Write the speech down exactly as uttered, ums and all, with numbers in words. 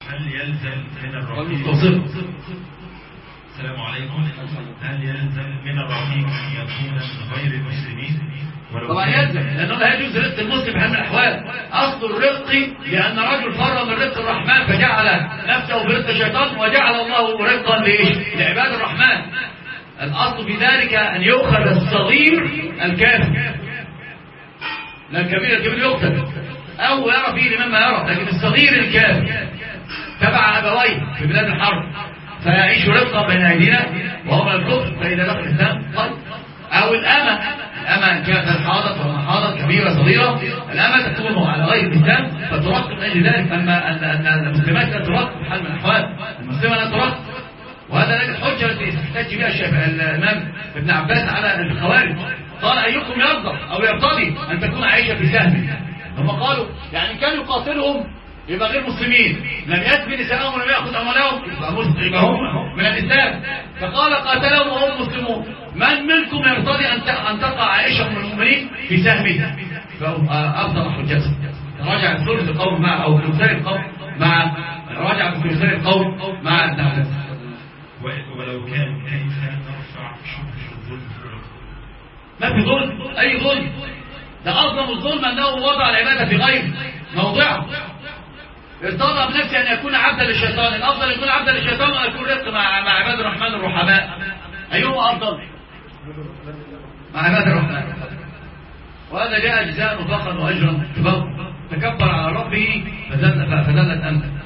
هل يلزم من الرقيق السلام عليكم هل يلزم من الرقيق أن يكون من غير المسلمين؟ طبعا يلزم، لأنه لا يجوز رق المسلم بحال من الأحوال. أصل الرق لأن رجل فر من رق الرحمن فجعل نفسه برق الشيطان، وجعل الله رقا لعباد الرحمن. الأصل في ذلك أن يؤخذ الصغير الكافر، لا الكبير الكبير يقتل أو يرى فيه الإمام ما يرى، لكن الصغير الكافر تبع أبويه في بلاد الحرب فيعيش رقا بين أيدينا وهو من الكفر، فإذا دخل الإسلام طيب. أو الأمة الأمة كانت حاضت وما حاضت كبيرة صغيرة، الأمة تكون على غير الإسلام فترق من أجل ذلك. أما أن المسلمات لا ترق في حال من الأحوال، المسلمة لا ترق، وهذا الحجة التي يحتج بها الإمام ابن عباس على الخوارج. قال أيكم يرضى أو يرتضي أن تكون عائشة في سهم؟ هم قالوا يعني كانوا يقاتلهم يبقى غير مسلمين، لم يسبي نساءهم ولم يأخذ أموالهم يبقى هم من الإسلام. فقال قاتلهم وهم مسلمون، من منكم يرتضي أن تقع عائشة من المؤمنين في سهمه؟ فأبطل حجته، رجع ثلث القوم مع أو ثلثي القوم مع رجع ثلثي القوم مع ابن عباس. ولو كان كيف نرفع شبه الظلم؟ ما في ظلم، أي ظلم؟ ده أظلم الظلم أنه وضع العبادة في غير موضعه. ارتضى بنفسه أن يكون عبدا للشيطان، الأفضل يكون عبدا للشيطان وأن يكون رق مع مع عباد الرحمن الرحماء. أيهما أفضل؟ مع عباد الرحمن. وهذا جاء جزاء فخرا وأجرا كبر، تكبر على ربه فذلت أنت.